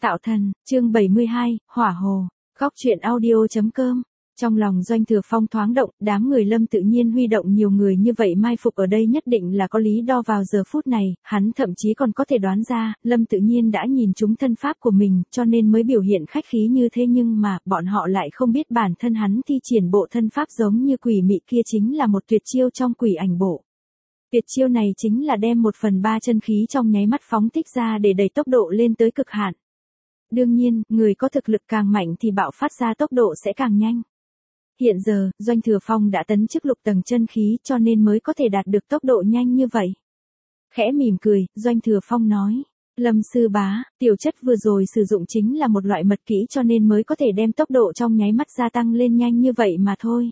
Tạo thần, chương 72, Hỏa Hồ, Góc truyện audio.com. Trong lòng Doanh Thừa Phong thoáng động, đám người Lâm Tự Nhiên huy động nhiều người như vậy mai phục ở đây nhất định là có lý do vào giờ phút này, hắn thậm chí còn có thể đoán ra, Lâm Tự Nhiên đã nhìn trúng thân pháp của mình, cho nên mới biểu hiện khách khí như thế, nhưng mà, bọn họ lại không biết bản thân hắn thi triển bộ thân pháp giống như quỷ mị kia chính là một tuyệt chiêu trong quỷ ảnh bộ. Tuyệt chiêu này chính là đem 1/3 chân khí trong nháy mắt phóng thích ra để đẩy tốc độ lên tới cực hạn. Đương nhiên, người có thực lực càng mạnh thì bạo phát ra tốc độ sẽ càng nhanh. Hiện giờ, Doanh Thừa Phong đã tấn chức lục tầng chân khí cho nên mới có thể đạt được tốc độ nhanh như vậy. Khẽ mỉm cười, Doanh Thừa Phong nói, Lâm sư bá, tiểu chất vừa rồi sử dụng chính là một loại mật kỹ cho nên mới có thể đem tốc độ trong nháy mắt gia tăng lên nhanh như vậy mà thôi.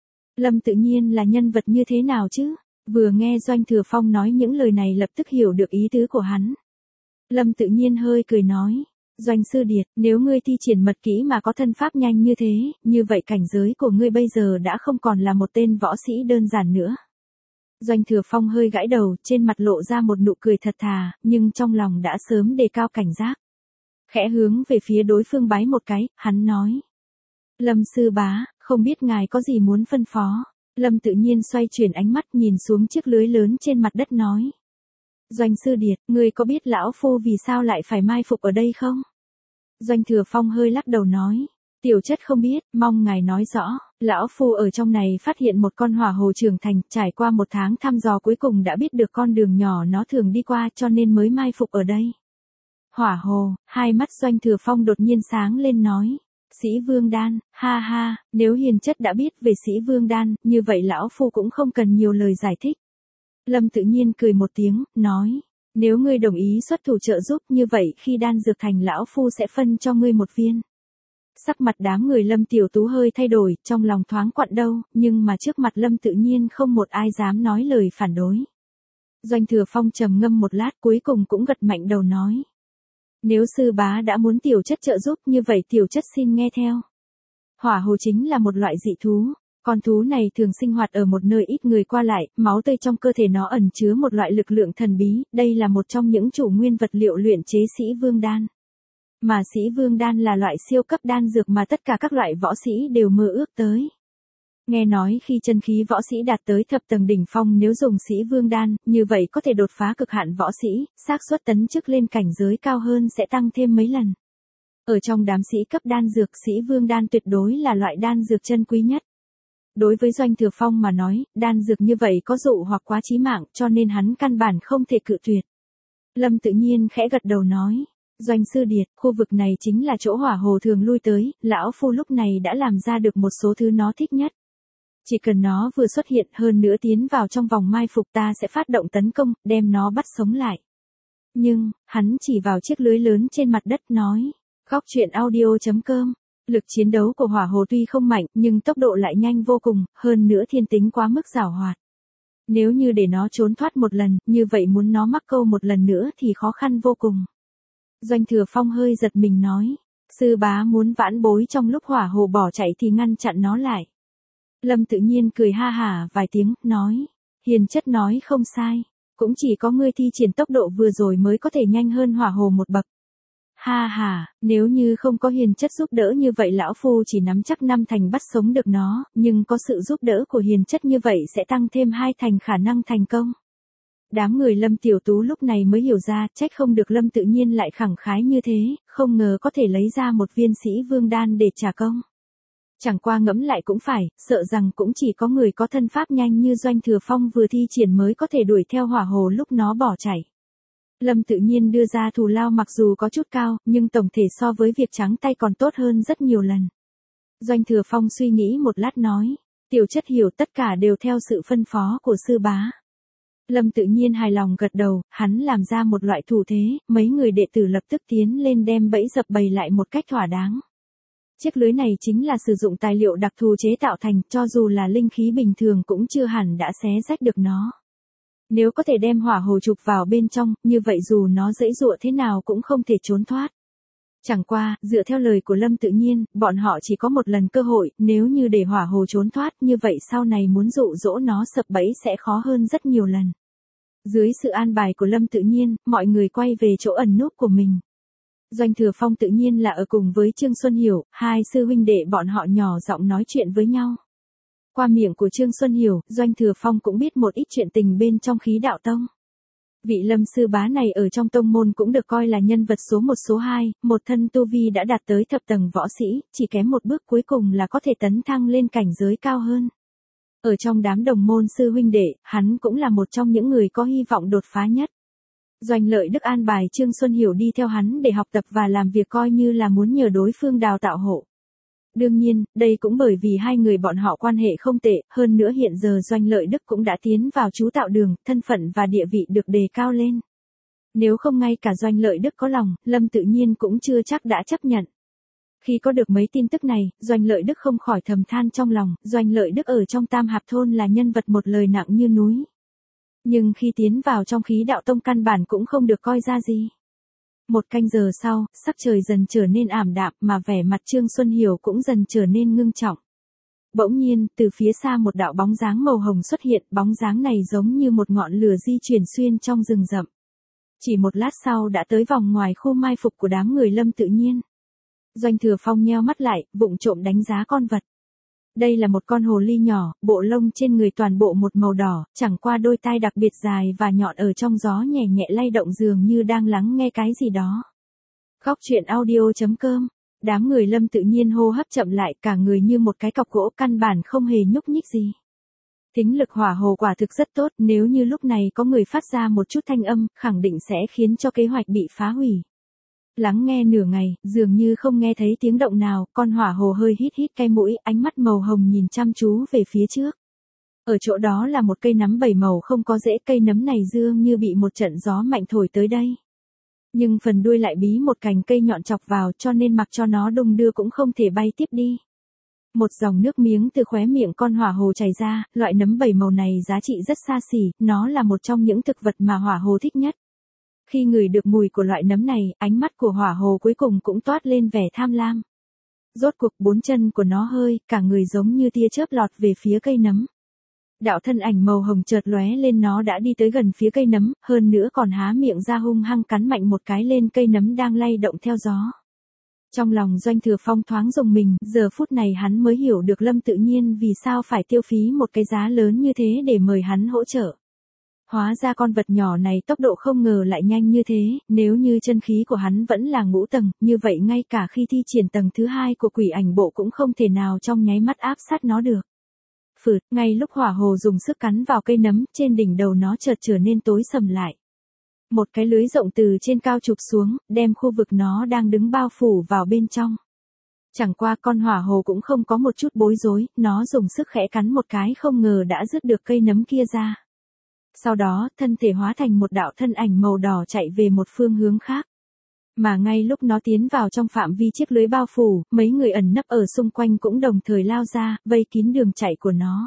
Lâm Tự Nhiên là nhân vật như thế nào chứ? Vừa nghe Doanh Thừa Phong nói những lời này lập tức hiểu được ý tứ của hắn. Lâm Tự Nhiên hơi cười nói, Doanh sư điệt, nếu ngươi thi triển mật kỹ mà có thân pháp nhanh như thế, như vậy cảnh giới của ngươi bây giờ đã không còn là một tên võ sĩ đơn giản nữa. Doanh Thừa Phong hơi gãi đầu, trên mặt lộ ra một nụ cười thật thà, nhưng trong lòng đã sớm đề cao cảnh giác. Khẽ hướng về phía đối phương bái một cái, hắn nói, Lâm sư bá, không biết ngài có gì muốn phân phó. Lâm Tự Nhiên xoay chuyển ánh mắt nhìn xuống chiếc lưới lớn trên mặt đất nói. Doanh sư điệt, ngươi có biết lão phu vì sao lại phải mai phục ở đây không? Doanh Thừa Phong hơi lắc đầu nói. Tiểu chất không biết, mong ngài nói rõ. Lão phu ở trong này phát hiện một con hỏa hồ trưởng thành, trải qua 1 tháng thăm dò cuối cùng đã biết được con đường nhỏ nó thường đi qua cho nên mới mai phục ở đây. Hỏa hồ, hai mắt Doanh Thừa Phong đột nhiên sáng lên nói. Sĩ Vương Đan, ha ha, nếu hiền chất đã biết về Sĩ Vương Đan, như vậy lão phu cũng không cần nhiều lời giải thích. Lâm Tự Nhiên cười một tiếng, nói, nếu ngươi đồng ý xuất thủ trợ giúp như vậy khi đan dược thành lão phu sẽ phân cho ngươi 1 viên. Sắc mặt đám người Lâm Tiểu Tú hơi thay đổi, trong lòng thoáng quặn đâu, nhưng mà trước mặt Lâm Tự Nhiên không một ai dám nói lời phản đối. Doanh Thừa Phong trầm ngâm một lát cuối cùng cũng gật mạnh đầu nói. Nếu sư bá đã muốn tiểu chất trợ giúp như vậy tiểu chất xin nghe theo. Hỏa hồ chính là một loại dị thú. Con thú này thường sinh hoạt ở một nơi ít người qua lại, máu tươi trong cơ thể nó ẩn chứa một loại lực lượng thần bí, đây là một trong những chủ nguyên vật liệu luyện chế Sĩ Vương Đan. Mà Sĩ Vương Đan là loại siêu cấp đan dược mà tất cả các loại võ sĩ đều mơ ước tới. Nghe nói khi chân khí võ sĩ đạt tới thập tầng đỉnh phong nếu dùng Sĩ Vương Đan, như vậy có thể đột phá cực hạn võ sĩ, xác suất tấn chức lên cảnh giới cao hơn sẽ tăng thêm mấy lần. Ở trong đám sĩ cấp đan dược Sĩ Vương Đan tuyệt đối là loại đan dược chân quý nhất. Đối với Doanh Thừa Phong mà nói, đan dược như vậy có dụ hoặc quá chí mạng cho nên hắn căn bản không thể cự tuyệt. Lâm Tự Nhiên khẽ gật đầu nói, Doanh sư điệt, khu vực này chính là chỗ hỏa hồ thường lui tới, lão phu lúc này đã làm ra được một số thứ nó thích nhất. Chỉ cần nó vừa xuất hiện hơn nữa tiến vào trong vòng mai phục ta sẽ phát động tấn công, đem nó bắt sống lại. Nhưng, hắn chỉ vào chiếc lưới lớn trên mặt đất nói, Góc truyện audio.com. Lực chiến đấu của hỏa hồ tuy không mạnh nhưng tốc độ lại nhanh vô cùng, hơn nữa thiên tính quá mức giảo hoạt. Nếu như để nó trốn thoát một lần, như vậy muốn nó mắc câu một lần nữa thì khó khăn vô cùng. Doanh Thừa Phong hơi giật mình nói, sư bá muốn vãn bối trong lúc hỏa hồ bỏ chạy thì ngăn chặn nó lại. Lâm Tự Nhiên cười ha hả vài tiếng, nói, hiền chất nói không sai, cũng chỉ có ngươi thi triển tốc độ vừa rồi mới có thể nhanh hơn hỏa hồ một bậc. Ha ha, nếu như không có hiền chất giúp đỡ như vậy lão phu chỉ nắm chắc 5 thành bắt sống được nó, nhưng có sự giúp đỡ của hiền chất như vậy sẽ tăng thêm 2 thành khả năng thành công. Đám người Lâm Tiểu Tú lúc này mới hiểu ra, trách không được Lâm Tự Nhiên lại khẳng khái như thế, không ngờ có thể lấy ra một viên Sĩ Vương Đan để trả công. Chẳng qua ngẫm lại cũng phải, sợ rằng cũng chỉ có người có thân pháp nhanh như Doanh Thừa Phong vừa thi triển mới có thể đuổi theo hỏa hồ lúc nó bỏ chạy. Lâm Tự Nhiên đưa ra thù lao mặc dù có chút cao, nhưng tổng thể so với việc trắng tay còn tốt hơn rất nhiều lần. Doanh Thừa Phong suy nghĩ một lát nói, tiểu chất hiểu tất cả đều theo sự phân phó của sư bá. Lâm Tự Nhiên hài lòng gật đầu, hắn làm ra một loại thủ thế, mấy người đệ tử lập tức tiến lên đem bẫy dập bày lại một cách thỏa đáng. Chiếc lưới này chính là sử dụng tài liệu đặc thù chế tạo thành, cho dù là linh khí bình thường cũng chưa hẳn đã xé rách được nó. Nếu có thể đem hỏa hồ trục vào bên trong, như vậy dù nó giãy giụa thế nào cũng không thể trốn thoát. Chẳng qua, dựa theo lời của Lâm Tự Nhiên, bọn họ chỉ có một lần cơ hội, nếu như để hỏa hồ trốn thoát như vậy sau này muốn dụ dỗ nó sập bẫy sẽ khó hơn rất nhiều lần. Dưới sự an bài của Lâm Tự Nhiên, mọi người quay về chỗ ẩn núp của mình. Doanh Thừa Phong tự nhiên là ở cùng với Trương Xuân Hiểu, hai sư huynh đệ bọn họ nhỏ giọng nói chuyện với nhau. Qua miệng của Trương Xuân Hiểu, Doanh Thừa Phong cũng biết một ít chuyện tình bên trong khí đạo tông. Vị Lâm sư bá này ở trong tông môn cũng được coi là nhân vật số 1 số 2, một thân tu vi đã đạt tới thập tầng võ sĩ, chỉ kém một bước cuối cùng là có thể tấn thăng lên cảnh giới cao hơn. Ở trong đám đồng môn sư huynh đệ, hắn cũng là một trong những người có hy vọng đột phá nhất. Doanh Lợi Đức an bài Trương Xuân Hiểu đi theo hắn để học tập và làm việc coi như là muốn nhờ đối phương đào tạo hộ. Đương nhiên, đây cũng bởi vì hai người bọn họ quan hệ không tệ, hơn nữa hiện giờ Doanh Lợi Đức cũng đã tiến vào chú tạo đường, thân phận và địa vị được đề cao lên. Nếu không ngay cả Doanh Lợi Đức có lòng, Lâm Tự Nhiên cũng chưa chắc đã chấp nhận. Khi có được mấy tin tức này, Doanh Lợi Đức không khỏi thầm than trong lòng, Doanh Lợi Đức ở trong Tam Hạp Thôn là nhân vật một lời nặng như núi. Nhưng khi tiến vào trong khí đạo tông căn bản cũng không được coi ra gì. Một canh giờ sau, sắc trời dần trở nên ảm đạm mà vẻ mặt Trương Xuân Hiểu cũng dần trở nên ngưng trọng. Bỗng nhiên, từ phía xa một đạo bóng dáng màu hồng xuất hiện, bóng dáng này giống như một ngọn lửa di chuyển xuyên trong rừng rậm. Chỉ một lát sau đã tới vòng ngoài khu mai phục của đám người Lâm Tự Nhiên. Doanh Thừa Phong nheo mắt lại, vụng trộm đánh giá con vật. Đây là một con hồ ly nhỏ, bộ lông trên người toàn bộ một màu đỏ, chẳng qua đôi tai đặc biệt dài và nhọn ở trong gió nhẹ nhẹ lay động dường như đang lắng nghe cái gì đó. Góc truyện audio.com. Đám người Lâm Tự Nhiên hô hấp chậm lại, cả người như một cái cọc gỗ căn bản không hề nhúc nhích gì. Tính lực hỏa hồ quả thực rất tốt, nếu như lúc này có người phát ra một chút thanh âm, khẳng định sẽ khiến cho kế hoạch bị phá hủy. Lắng nghe nửa ngày, dường như không nghe thấy tiếng động nào, con hỏa hồ hơi hít hít cái mũi, ánh mắt màu hồng nhìn chăm chú về phía trước. Ở chỗ đó là một cây nấm 7 màu không có rễ, cây nấm này dường như bị một trận gió mạnh thổi tới đây. Nhưng phần đuôi lại bí một cành cây nhọn chọc vào cho nên mặc cho nó đung đưa cũng không thể bay tiếp đi. Một dòng nước miếng từ khóe miệng con hỏa hồ chảy ra, loại nấm 7 màu này giá trị rất xa xỉ, nó là một trong những thực vật mà hỏa hồ thích nhất. Khi ngửi được mùi của loại nấm này, ánh mắt của hỏa hồ cuối cùng cũng toát lên vẻ tham lam. Rốt cuộc 4 chân của nó hơi, cả người giống như tia chớp lọt về phía cây nấm. Đạo thân ảnh màu hồng chợt lóe lên, nó đã đi tới gần phía cây nấm, hơn nữa còn há miệng ra hung hăng cắn mạnh một cái lên cây nấm đang lay động theo gió. Trong lòng Doanh Thừa Phong thoáng rùng mình, giờ phút này hắn mới hiểu được Lâm Tự Nhiên vì sao phải tiêu phí một cái giá lớn như thế để mời hắn hỗ trợ. Hóa ra con vật nhỏ này tốc độ không ngờ lại nhanh như thế, nếu như chân khí của hắn vẫn là ngũ tầng, như vậy ngay cả khi thi triển tầng thứ 2 của quỷ ảnh bộ cũng không thể nào trong nháy mắt áp sát nó được. Phượt, ngay lúc hỏa hồ dùng sức cắn vào cây nấm, trên đỉnh đầu nó chợt trở nên tối sầm lại. Một cái lưới rộng từ trên cao chụp xuống, đem khu vực nó đang đứng bao phủ vào bên trong. Chẳng qua con hỏa hồ cũng không có một chút bối rối, nó dùng sức khẽ cắn một cái không ngờ đã rứt được cây nấm kia ra. Sau đó, thân thể hóa thành một đạo thân ảnh màu đỏ chạy về một phương hướng khác. Mà ngay lúc nó tiến vào trong phạm vi chiếc lưới bao phủ, mấy người ẩn nấp ở xung quanh cũng đồng thời lao ra, vây kín đường chạy của nó.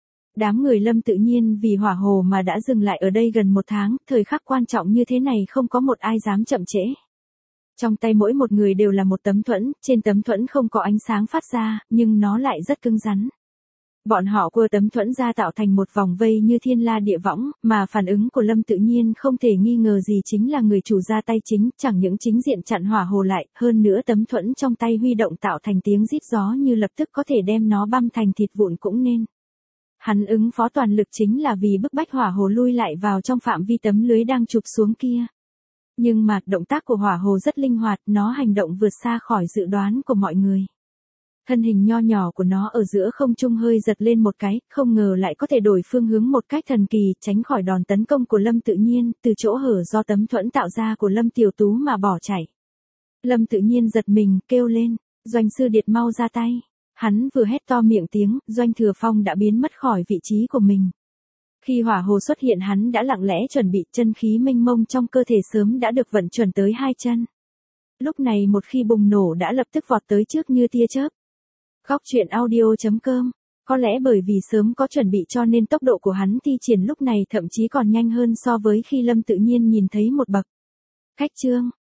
Đám người Lâm Tự Nhiên vì hỏa hồ mà đã dừng lại ở đây gần 1 tháng, thời khắc quan trọng như thế này không có một ai dám chậm trễ. Trong tay mỗi một người đều là một tấm thuẫn, trên tấm thuẫn không có ánh sáng phát ra, nhưng nó lại rất cứng rắn. Bọn họ quơ tấm thuẫn ra tạo thành một vòng vây như thiên la địa võng, mà phản ứng của Lâm Tự Nhiên không thể nghi ngờ gì chính là người chủ ra tay chính, chẳng những chính diện chặn hỏa hồ lại, hơn nữa tấm thuẫn trong tay huy động tạo thành tiếng rít gió như lập tức có thể đem nó băm thành thịt vụn cũng nên. Hắn ứng phó toàn lực chính là vì bức bách hỏa hồ lui lại vào trong phạm vi tấm lưới đang chụp xuống kia. Nhưng mà động tác của hỏa hồ rất linh hoạt, nó hành động vượt xa khỏi dự đoán của mọi người. Thân hình nho nhỏ của nó ở giữa không trung hơi giật lên một cái, không ngờ lại có thể đổi phương hướng một cách thần kỳ, tránh khỏi đòn tấn công của Lâm Tự Nhiên, từ chỗ hở do tấm thuẫn tạo ra của Lâm Tiểu Tú mà bỏ chạy. Lâm Tự Nhiên giật mình, kêu lên, Doanh sư điệt mau ra tay. Hắn vừa hét to miệng tiếng, Doanh Thừa Phong đã biến mất khỏi vị trí của mình. Khi hỏa hồ xuất hiện hắn đã lặng lẽ chuẩn bị, chân khí mênh mông trong cơ thể sớm đã được vận chuyển tới 2 chân. Lúc này một khi bùng nổ đã lập tức vọt tới trước như tia chớp. Góc truyện audio.com. Có lẽ bởi vì sớm có chuẩn bị cho nên tốc độ của hắn thi triển lúc này thậm chí còn nhanh hơn so với khi Lâm Tự Nhiên nhìn thấy một bậc. Khách chương.